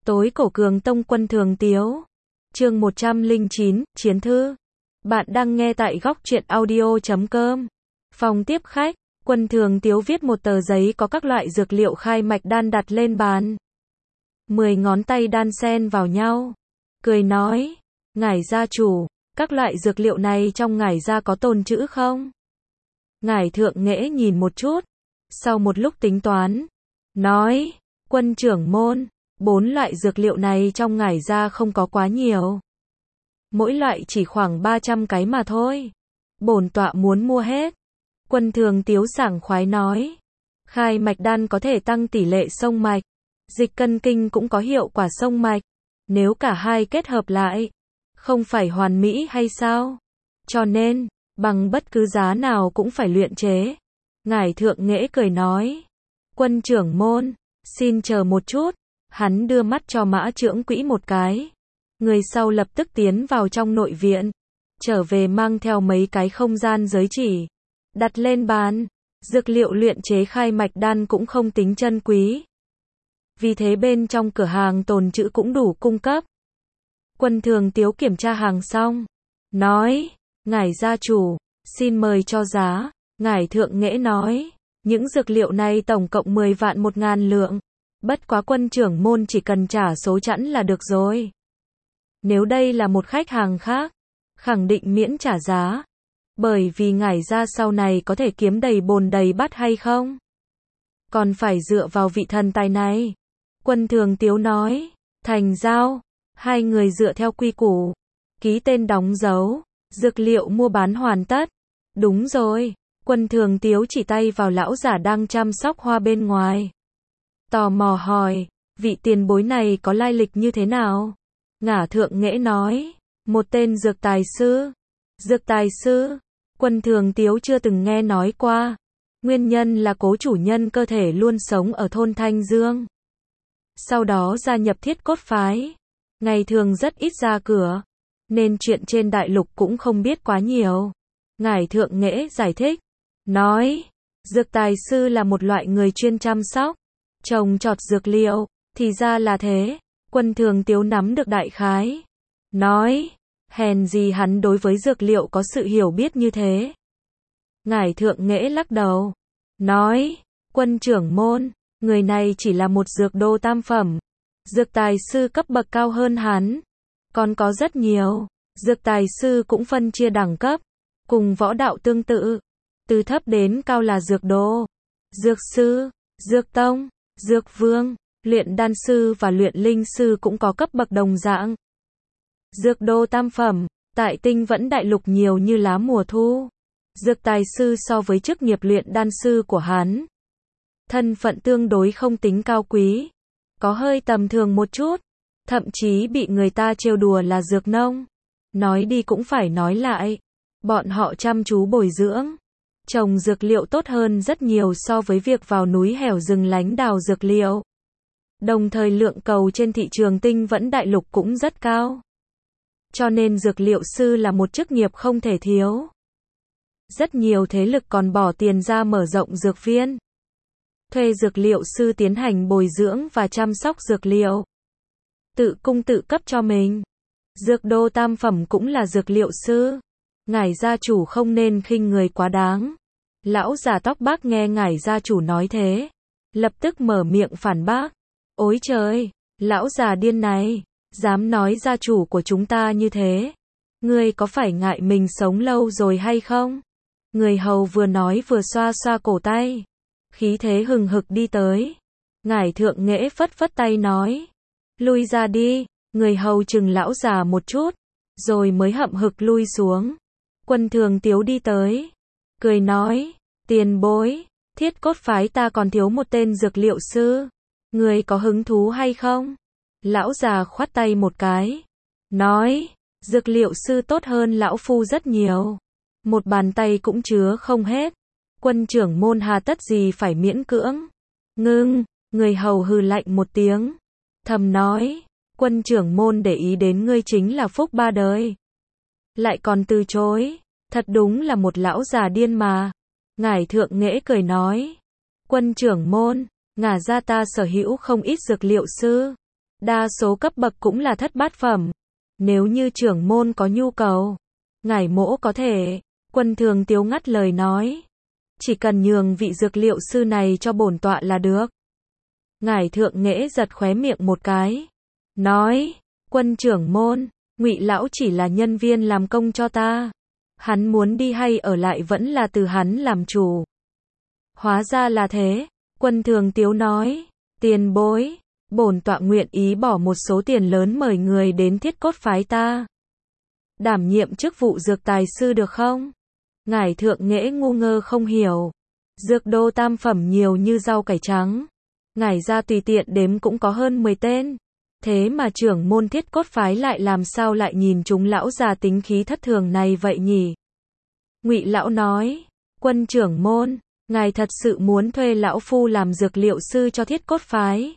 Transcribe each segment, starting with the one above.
Tối cổ Cường Tông Quân Thường Tiếu. Chương 109, Chiến thư. Bạn đang nghe tại góc truyện audio.com. Phòng tiếp khách, Quân Thường Tiếu viết một tờ giấy có các loại dược liệu khai mạch đan đặt lên bàn. 10 ngón tay đan xen vào nhau. Cười nói, ngải gia chủ, các loại dược liệu này trong ngải gia có tồn trữ không? Ngải Thượng Nghễ nhìn một chút, sau một lúc tính toán, nói, Quân trưởng môn, 4 loại dược liệu này trong ngải gia không có quá nhiều. Mỗi loại chỉ khoảng 300 cái mà thôi. Bổn tọa muốn mua hết. Quân Thường Tiếu sảng khoái nói, khai mạch đan có thể tăng tỷ lệ xông mạch, dịch cân kinh cũng có hiệu quả xông mạch. Nếu cả hai kết hợp lại, không phải hoàn mỹ hay sao? Cho nên, bằng bất cứ giá nào cũng phải luyện chế. Ngải Thượng Nghễ cười nói, Quân trưởng môn, xin chờ một chút. Hắn đưa mắt cho Mã Chưởng Quỹ một cái. Người sau lập tức tiến vào trong nội viện, trở về mang theo mấy cái không gian giới chỉ, đặt lên bàn. Dược liệu luyện chế khai mạch đan cũng không tính chân quý, vì thế bên trong cửa hàng tồn trữ cũng đủ cung cấp. Quân Thường Tiếu kiểm tra hàng xong, nói, ngải gia chủ, xin mời cho giá. Ngải Thượng Nghễ nói, những dược liệu này tổng cộng 10 vạn 1.000 lượng. Bất quá quân trưởng môn chỉ cần trả số chẵn là được rồi. Nếu đây là một khách hàng khác, khẳng định miễn trả giá. Bởi vì ngải gia sau này có thể kiếm đầy bồn đầy bát hay không? Còn phải dựa vào vị thần tài này. Quân Thường Tiếu nói, thành giao. Hai người dựa theo quy củ, ký tên đóng dấu, dược liệu mua bán hoàn tất. Đúng rồi, Quân Thường Tiếu chỉ tay vào lão giả đang chăm sóc hoa bên ngoài. Tò mò hỏi, vị tiền bối này có lai lịch như thế nào? Ngải Thượng Nghễ nói, một tên dược tài sư. Dược tài sư? Quân Thường Tiếu chưa từng nghe nói qua. Nguyên nhân là cố chủ nhân cơ thể luôn sống ở thôn Thanh Dương, sau đó gia nhập Thiết Cốt phái. Ngày thường rất ít ra cửa, nên chuyện trên đại lục cũng không biết quá nhiều. Ngải Thượng Nghễ giải thích, nói, dược tài sư là một loại người chuyên chăm sóc, trồng trọt dược liệu. Thì ra là thế. Quân Thường Tiếu nắm được đại khái, nói, hèn gì hắn đối với dược liệu có sự hiểu biết như thế. Ngải Thượng Nghễ lắc đầu, nói, quân trưởng môn, người này chỉ là một dược đô tam phẩm. Dược tài sư cấp bậc cao hơn hắn còn có rất nhiều. Dược tài sư cũng phân chia đẳng cấp, cùng võ đạo tương tự. Từ thấp đến cao là dược đô, dược sư, dược tông, dược vương. Luyện đan sư và luyện linh sư cũng có cấp bậc đồng dạng. Dược đô tam phẩm, tại Tinh Vẫn đại lục nhiều như lá mùa thu. Dược tài sư so với chức nghiệp luyện đan sư của hắn, thân phận tương đối không tính cao quý, có hơi tầm thường một chút, thậm chí bị người ta trêu đùa là dược nông. Nói đi cũng phải nói lại, bọn họ chăm chú bồi dưỡng, trồng dược liệu tốt hơn rất nhiều so với việc vào núi hẻo rừng lánh đào dược liệu. Đồng thời lượng cầu trên thị trường Tinh Vẫn đại lục cũng rất cao. Cho nên dược liệu sư là một chức nghiệp không thể thiếu. Rất nhiều thế lực còn bỏ tiền ra mở rộng dược viên, thuê dược liệu sư tiến hành bồi dưỡng và chăm sóc dược liệu, tự cung tự cấp cho mình. Dược đô tam phẩm cũng là dược liệu sư. Ngải gia chủ không nên khinh người quá đáng. Lão già tóc bạc nghe ngải gia chủ nói thế, lập tức mở miệng phản bác. Ôi trời, lão già điên này, dám nói gia chủ của chúng ta như thế. Ngươi có phải ngại mình sống lâu rồi hay không? Người hầu vừa nói vừa xoa xoa cổ tay, khí thế hừng hực đi tới. Ngải Thượng Nghễ phất phất tay nói, lui ra đi. Người hầu chừng lão già một chút, rồi mới hậm hực lui xuống. Quân Thường Tiếu đi tới, cười nói, tiền bối, Thiết Cốt phái ta còn thiếu một tên dược liệu sư. Người có hứng thú hay không? Lão già khoát tay một cái, nói, dược liệu sư tốt hơn lão phu rất nhiều. Một bàn tay cũng chứa không hết. Quân trưởng môn hà tất gì phải miễn cưỡng. Ngưng, người hầu hừ lạnh một tiếng, thầm nói, quân trưởng môn để ý đến ngươi chính là phúc ba đời. Lại còn từ chối, thật đúng là một lão già điên mà. Ngải Thượng Nghễ cười nói, quân trưởng môn, ngả ra ta sở hữu không ít dược liệu sư. Đa số cấp bậc cũng là thất bát phẩm. Nếu như trưởng môn có nhu cầu, ngải mỗ có thể. Quân Thường Tiếu ngắt lời nói. Chỉ cần nhường vị dược liệu sư này cho bổn tọa là được. Ngải Thượng Nghệ giật khóe miệng một cái. Nói, Quân trưởng môn, Ngụy lão chỉ là nhân viên làm công cho ta. Hắn muốn đi hay ở lại vẫn là từ hắn làm chủ. Hóa ra là thế. Quân Thường Tiếu nói. Tiền bối, bổn tọa nguyện ý bỏ một số tiền lớn mời người đến Thiết Cốt phái ta. Đảm nhiệm chức vụ dược tài sư được không? Ngải Thượng Nghệ ngu ngơ không hiểu. Dược đô tam phẩm nhiều như rau cải trắng. Ngải ra tùy tiện đếm cũng có hơn 10 tên. Thế mà trưởng môn Thiết Cốt phái lại làm sao lại nhìn chúng lão già tính khí thất thường này vậy nhỉ? Ngụy lão nói, Quân trưởng môn, ngài thật sự muốn thuê lão phu làm dược liệu sư cho Thiết Cốt phái?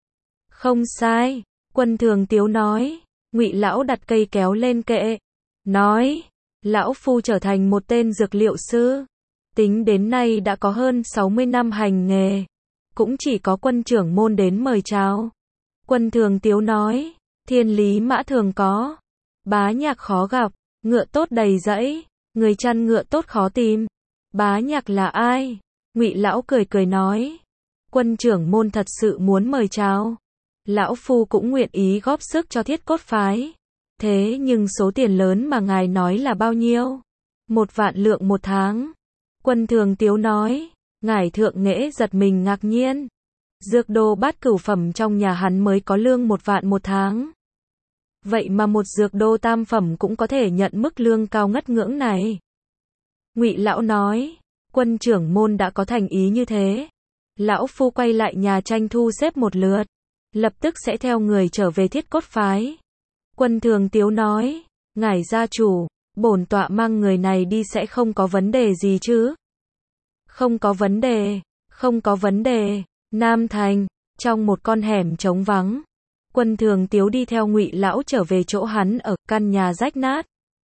Không sai, Quân Thường Tiếu nói. Ngụy lão đặt cây kéo lên kệ, nói, lão phu trở thành một tên dược liệu sư, tính đến nay đã có hơn 60 năm hành nghề, cũng chỉ có quân trưởng môn đến mời chào. Quân Thường Tiếu nói, thiên lý mã thường có, bá nhạc khó gặp, ngựa tốt đầy dẫy, người chăn ngựa tốt khó tìm. Bá nhạc là ai? Ngụy lão cười cười nói, quân trưởng môn thật sự muốn mời chào, lão phu cũng nguyện ý góp sức cho Thiết Cốt phái. Thế nhưng số tiền lớn mà ngài nói là bao nhiêu? 1 vạn lượng một tháng. Quân Thường Tiếu nói. Ngải Thượng Nghệ giật mình ngạc nhiên. Dược đô bát cửu phẩm trong nhà hắn mới có lương 1 vạn một tháng. Vậy mà một dược đô tam phẩm cũng có thể nhận mức lương cao ngất ngưỡng này. Ngụy lão nói. Quân trưởng môn đã có thành ý như thế, lão phu quay lại nhà tranh thu xếp một lượt, lập tức sẽ theo người trở về Thiết Cốt phái. Quân Thường Tiếu nói, ngải gia chủ, bổn tọa mang người này đi sẽ không có vấn đề gì chứ? Không có vấn đề, không có vấn đề. Nam Thành, trong một con hẻm trống vắng, Quân Thường Tiếu đi theo Ngụy lão trở về chỗ hắn ở, căn nhà rách nát.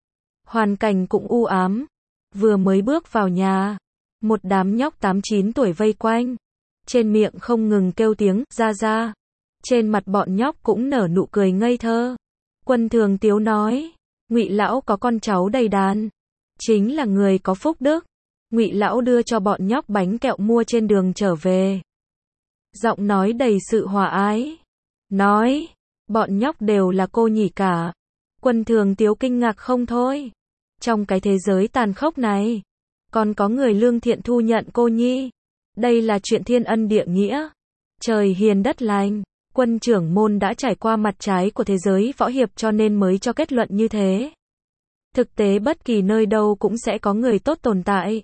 Hoàn cảnh cũng u ám. Vừa mới bước vào nhà, một đám nhóc 8-9 tuổi vây quanh, trên miệng không ngừng kêu tiếng ra ra. Trên mặt bọn nhóc cũng nở nụ cười ngây thơ. Quân Thường Tiếu nói, Ngụy lão có con cháu đầy đàn, chính là người có phúc đức. Ngụy lão đưa cho bọn nhóc bánh kẹo mua trên đường trở về, giọng nói đầy sự hòa ái, nói, bọn nhóc đều là cô nhỉ cả. Quân Thường Tiếu kinh ngạc không thôi. Trong cái thế giới tàn khốc này, còn có người lương thiện thu nhận cô nhi. Đây là chuyện thiên ân địa nghĩa, trời hiền đất lành. Quân trưởng môn đã trải qua mặt trái của thế giới võ hiệp cho nên mới cho kết luận như thế. Thực tế bất kỳ nơi đâu cũng sẽ có người tốt tồn tại,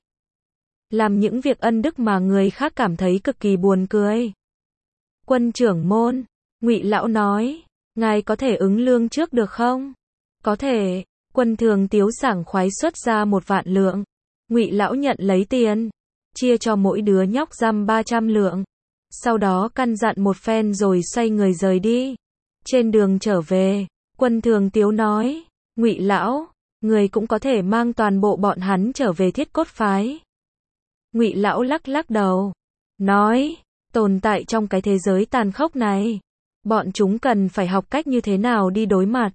làm những việc ân đức mà người khác cảm thấy cực kỳ buồn cười. Quân trưởng môn, Ngụy lão nói, ngài có thể ứng lương trước được không? Có thể. Quân Thường Tiếu sảng khoái xuất ra 1 vạn lượng. Ngụy lão nhận lấy tiền, chia cho mỗi đứa nhóc dăm 300 lượng. Sau đó căn dặn một phen rồi xoay người rời đi. Trên đường trở về, Quân Thường Tiếu nói, Ngụy lão, người cũng có thể mang toàn bộ bọn hắn trở về Thiết Cốt phái. Ngụy lão lắc lắc đầu, nói, tồn tại trong cái thế giới tàn khốc này, bọn chúng cần phải học cách như thế nào đi đối mặt.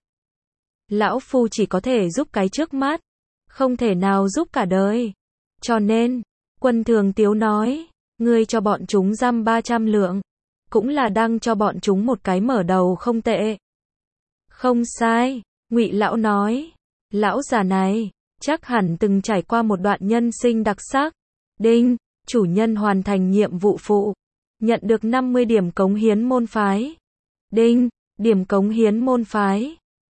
Lão phu chỉ có thể giúp cái trước mắt, không thể nào giúp cả đời. Cho nên, Quân Thường Tiếu nói, ngươi cho bọn chúng dăm 300 lượng, cũng là đang cho bọn chúng một cái mở đầu không tệ. Không sai, Ngụy lão nói, lão già này, chắc hẳn từng trải qua một đoạn nhân sinh đặc sắc. Đinh, chủ nhân hoàn thành nhiệm vụ phụ, nhận được 50 điểm cống hiến môn phái. Đinh, điểm cống hiến môn phái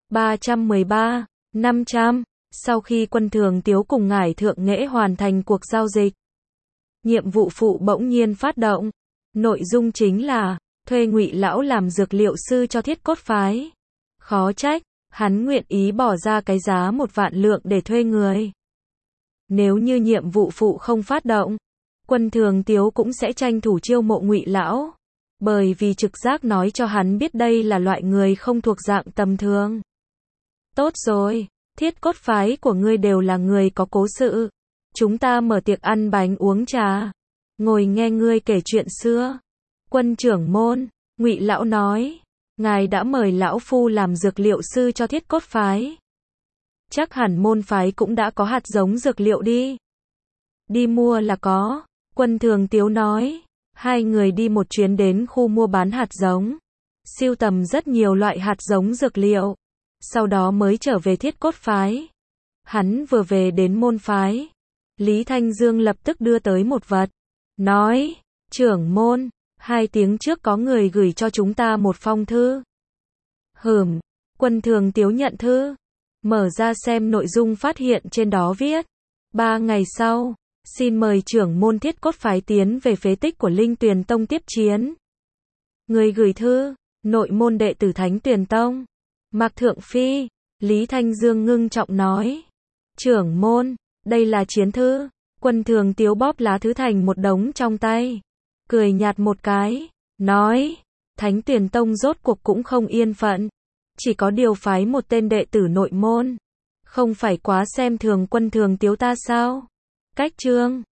313, 500. Sau khi Quân Thường Tiếu cùng Ngải Thượng Nghệ hoàn thành cuộc giao dịch, nhiệm vụ phụ bỗng nhiên phát động. Nội dung chính là thuê Ngụy lão làm dược liệu sư cho Thiết Cốt phái. Khó trách hắn nguyện ý bỏ ra cái giá 1 vạn lượng để thuê người. Nếu như nhiệm vụ phụ không phát động, Quân Thường Tiếu cũng sẽ tranh thủ chiêu mộ Ngụy lão, bởi vì trực giác nói cho hắn biết đây là loại người không thuộc dạng tầm thường. Tốt rồi, Thiết Cốt phái của ngươi đều là người có cố sự. Chúng ta mở tiệc ăn bánh uống trà, ngồi nghe ngươi kể chuyện xưa. Quân trưởng môn, Ngụy lão nói, ngài đã mời lão phu làm dược liệu sư cho Thiết Cốt phái. Chắc hẳn môn phái cũng đã có hạt giống dược liệu đi. Đi mua là có, Quân Thường Tiếu nói. Hai người đi một chuyến đến khu mua bán hạt giống, sưu tầm rất nhiều loại hạt giống dược liệu, sau đó mới trở về Thiết Cốt phái. Hắn vừa về đến môn phái, Lý Thanh Dương lập tức đưa tới một vật, nói, trưởng môn, 2 tiếng trước có người gửi cho chúng ta một phong thư. Quân Thường Tiếu nhận thư, mở ra xem nội dung phát hiện trên đó viết, 3 ngày sau, xin mời trưởng môn Thiết Cốt phái tiến về phế tích của Linh Tuyền Tông tiếp chiến. Người gửi thư, nội môn đệ tử Thánh Tuyền Tông, Mạc Thượng Phi. Lý Thanh Dương ngưng trọng nói, trưởng môn, đây là chiến thư. Quân Thường Tiếu bóp lá thư thành một đống trong tay, cười nhạt một cái, nói, Thánh Tuyền Tông rốt cuộc cũng không yên phận, chỉ có điều phái một tên đệ tử nội môn, không phải quá xem thường Quân Thường Tiếu ta sao? Cách chương